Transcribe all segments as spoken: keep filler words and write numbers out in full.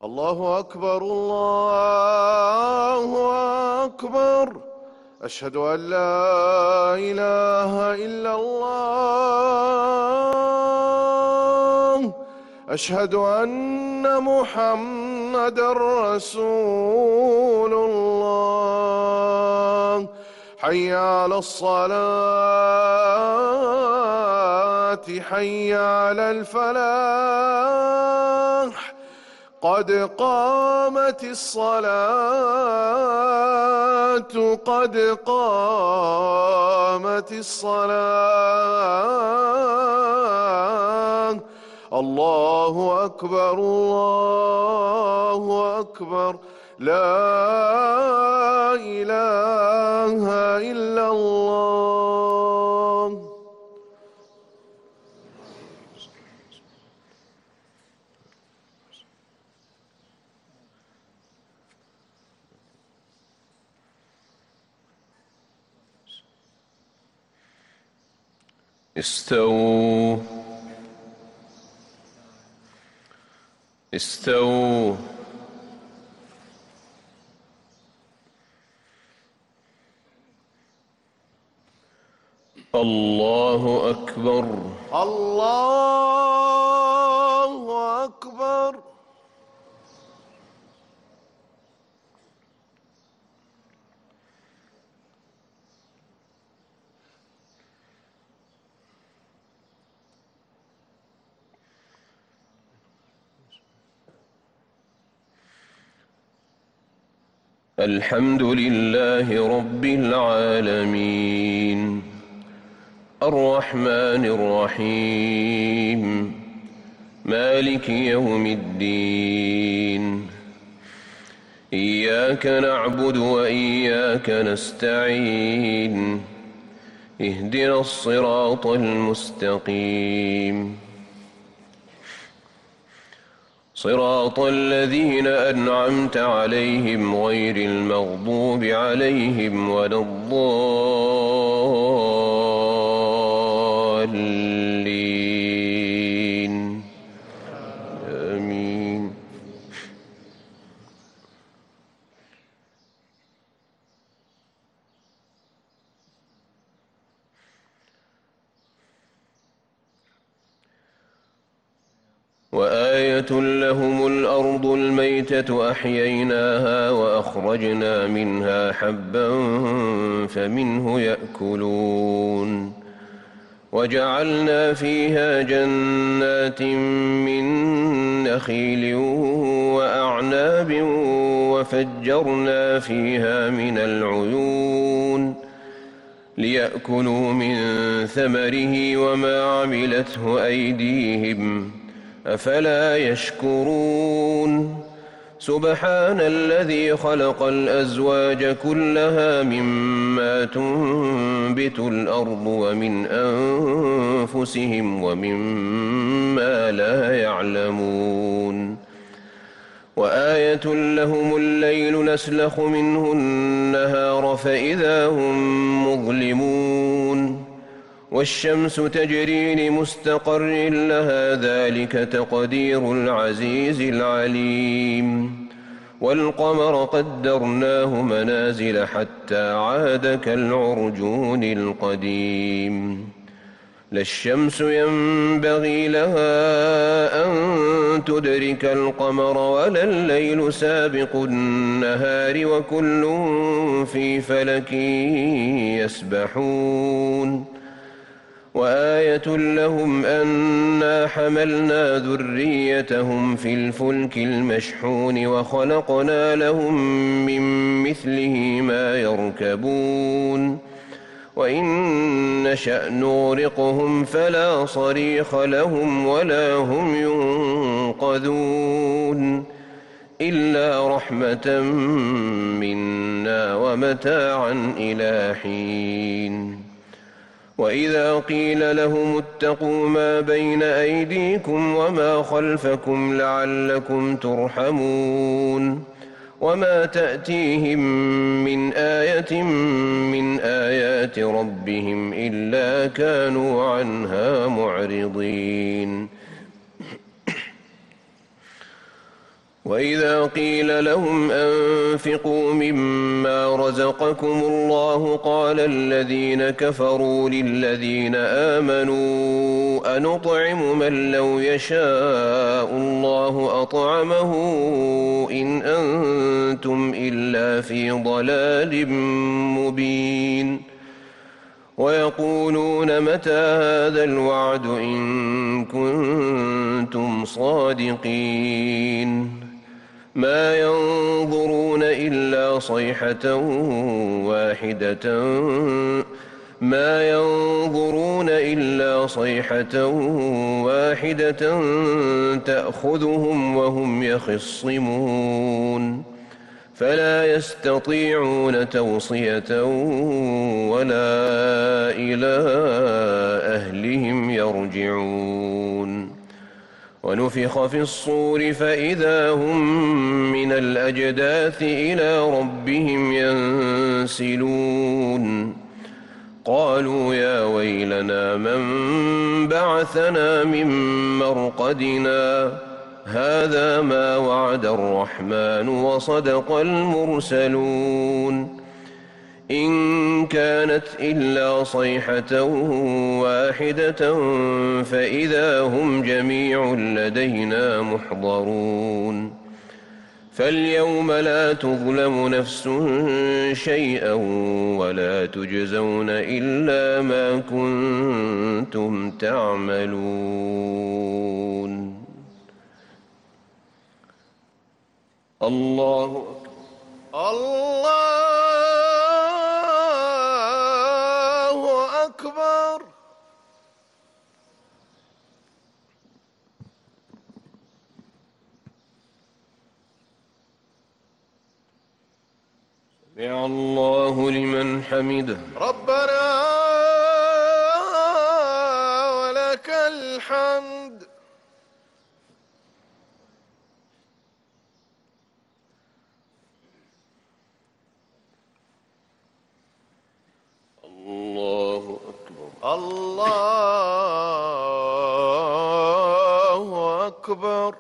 الله أكبر الله أكبر. أشهد أن لا إله إلا الله. أشهد أن محمدًا رسول الله. حي على الصلاة حي على الفلاح. قد قامت الصلاة قد قامت الصلاة. الله أكبر الله أكبر. لا إله إلا الله. استووا استووا الله أكبر الله أكبر. الحمد لله رب العالمين الرحمن الرحيم مالك يوم الدين. إياك نعبد وإياك نستعين. اهدنا الصراط المستقيم صراط الذين أنعمت عليهم غير المغضوب عليهم ولا الضالين. آمين. وآية لهم الأرض الميتة أحييناها وأخرجنا منها حبا فمنه يأكلون. وجعلنا فيها جنات من نخيل وأعناب وفجرنا فيها من العيون ليأكلوا من ثمره وما عملته أيديهم أفلا يشكرون. سبحان الذي خلق الأزواج كلها مما تنبت الأرض ومن أنفسهم ومما لا يعلمون. وآية لهم الليل نسلخ منه النهار فإذا هم مظلمون. والشمس تجري لمستقر لها ذلك تقدير العزيز العليم. والقمر قدرناه منازل حتى عاد كالعرجون القديم. لا الشمس ينبغي لها أن تدرك القمر ولا الليل سابق النهار وكل في فلك يسبحون. وآية لهم أنا حملنا ذريتهم في الفلك المشحون وخلقنا لهم من مثله ما يركبون. وإن نشأ نغرقهم فلا صريخ لهم ولا هم ينقذون إلا رحمة منا ومتاعا إلى حين. وإذا قيل لهم اتقوا ما بين أيديكم وما خلفكم لعلكم ترحمون. وما تأتيهم من آية من آيات ربهم إلا كانوا عنها معرضين. وإذا قيل لهم أنفقوا مما رزقكم الله قال الذين كفروا للذين آمنوا أنطعم من لو يشاء الله أطعمه إن أنتم إلا في ضلال مبين ويقولون متى هذا الوعد إن كنتم صادقين ما ينظرون إلا صيحة واحدة ما ينظرون إلا صيحة واحدة تأخذهم وهم يخصمون فلا يستطيعون توصية ولا إلى أهلهم يرجعون ونفخ في الصور فإذا هم من الأجداث إلى ربهم ينسلون قالوا يا ويلنا من بعثنا من مرقدنا هذا ما وعد الرحمن وصدق المرسلون إن كانت إلا صيحة واحدة فإذا هم جميع لدينا محضرون فاليوم لا تظلم نفس شيئا ولا تجزون إلا ما كنتم تعملون. الله الله أكبر. سمع الله لمن حمده ربنا ولك الحمد. الله أكبر. الله أكبر.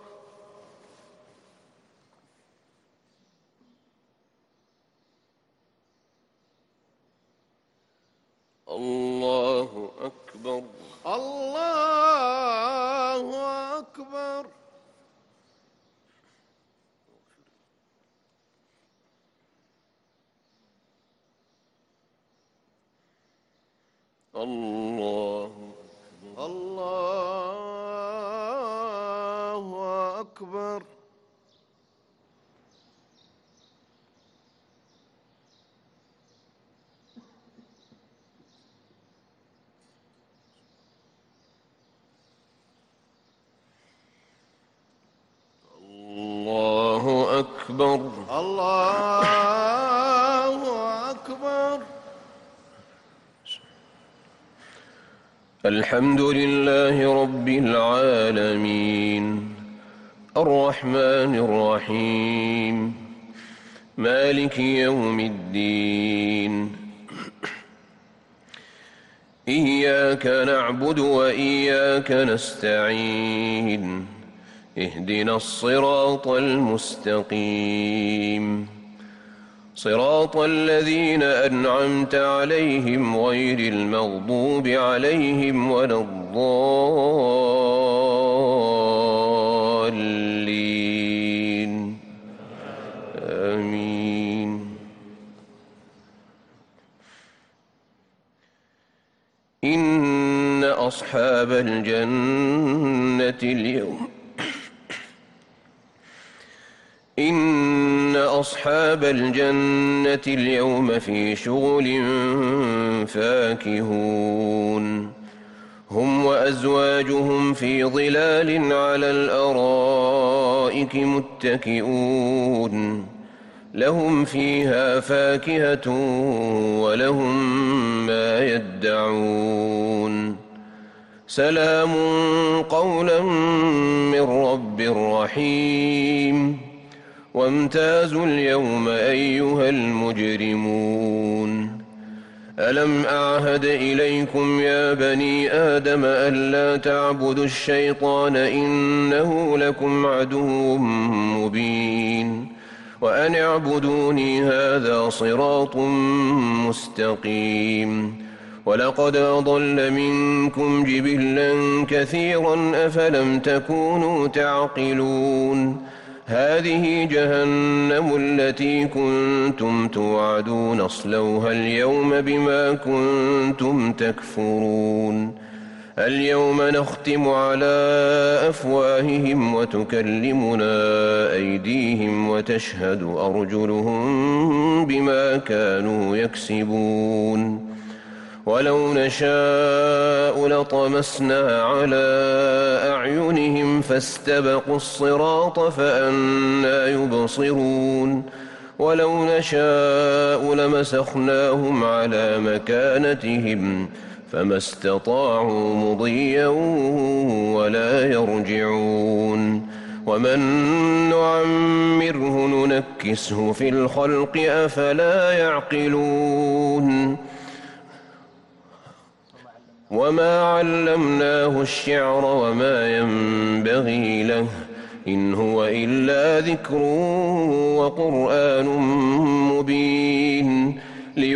الله أكبر. الله أكبر. الله الله أكبر. الله أكبر. الله أكبر. الحمد لله رب العالمين الرحمن الرحيم مالك يوم الدين إياك نعبد وإياك نستعين اهدنا الصراط المستقيم صراط الذين أنعمت عليهم غير المغضوب عليهم ولا الضالين آمين. إن أصحاب الجنة اليوم إن أصحاب الجنة اليوم في شغل فاكهون هم وأزواجهم في ظلال على الأرائك متكئون لهم فيها فاكهة ولهم ما يدعون سلام قولا من رب رحيم وامتازوا اليوم أيها المجرمون ألم أعهد إليكم يا بني آدم ألا تعبدوا الشيطان إنه لكم عدو مبين وأن اعبدوني هذا صراط مستقيم ولقد أضل منكم جبلا كثيرا أفلم تكونوا تعقلون هذه جهنم التي كنتم توعدون اصلوها اليوم بما كنتم تكفرون اليوم نختم على أفواههم وتكلمنا أيديهم وتشهد أرجلهم بما كانوا يكسبون ولو نشاء لطمسنا على أعينهم فاستبقوا الصراط فأنى يبصرون ولو نشاء لمسخناهم على مكانتهم فما استطاعوا مضيا ولا يرجعون ومن نعمره ننكسه في الخلق أفلا يعقلون وما علمناه الشعر وما ينبغي له إن هو إلا ذكر وقرآن مبين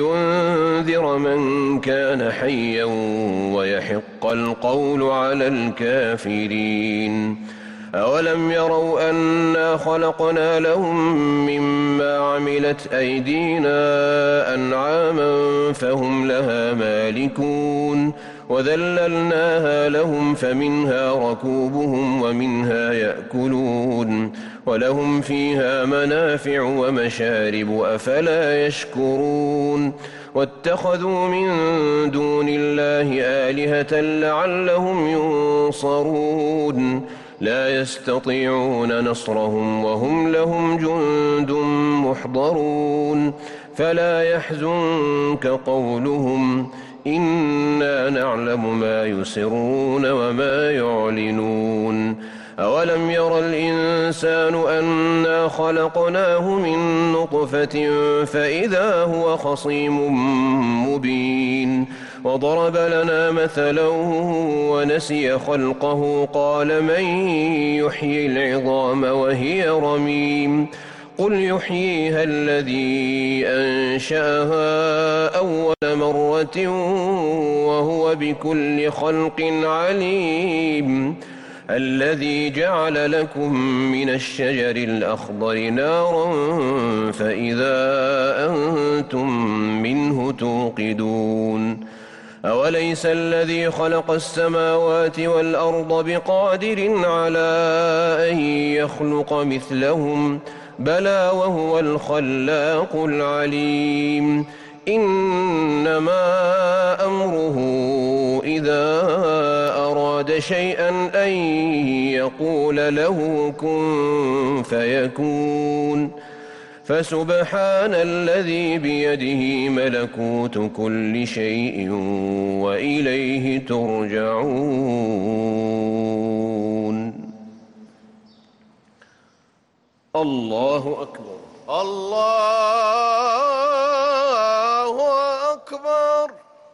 لينذر من كان حيا ويحق القول على الكافرين أولم يروا أنا خلقنا لهم مما عملت أيدينا أنعاما فهم لها مالكون وذللناها لهم فمنها ركوبهم ومنها يأكلون ولهم فيها منافع ومشارب أفلا يشكرون واتخذوا من دون الله آلهة لعلهم ينصرون لا يستطيعون نصرهم وهم لهم جند محضرون فلا يحزنك قولهم إنا نعلم ما يسرون وما يعلنون أولم ير الإنسان أنا خلقناه من نطفة فإذا هو خصيم مبين وضرب لنا مثلا ونسي خلقه قال من يحيي العظام وهي رميم قل يحييها الذي أنشأها أول مرة وهو بكل خلق عليم الذي جعل لكم من الشجر الأخضر نارا فإذا أنتم منه توقدون أوليس الذي خلق السماوات والأرض بقادر على أن يخلق مثلهم بلى وهو الخلاق العليم إنما أمره إذا أراد شيئا أن يقول له كن فيكون فسبحان الذي بيده ملكوت كل شيء وإليه ترجعون الله أكبر الله أكبر.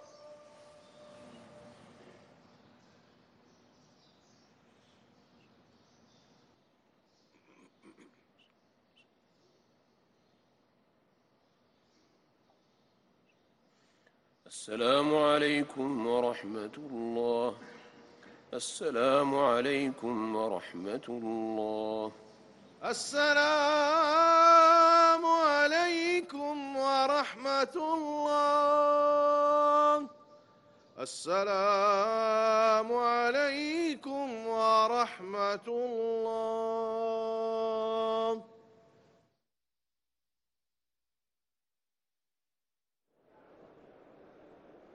السلام عليكم ورحمة الله. السلام عليكم ورحمة الله. السلام عليكم ورحمة الله. السلام عليكم ورحمة الله.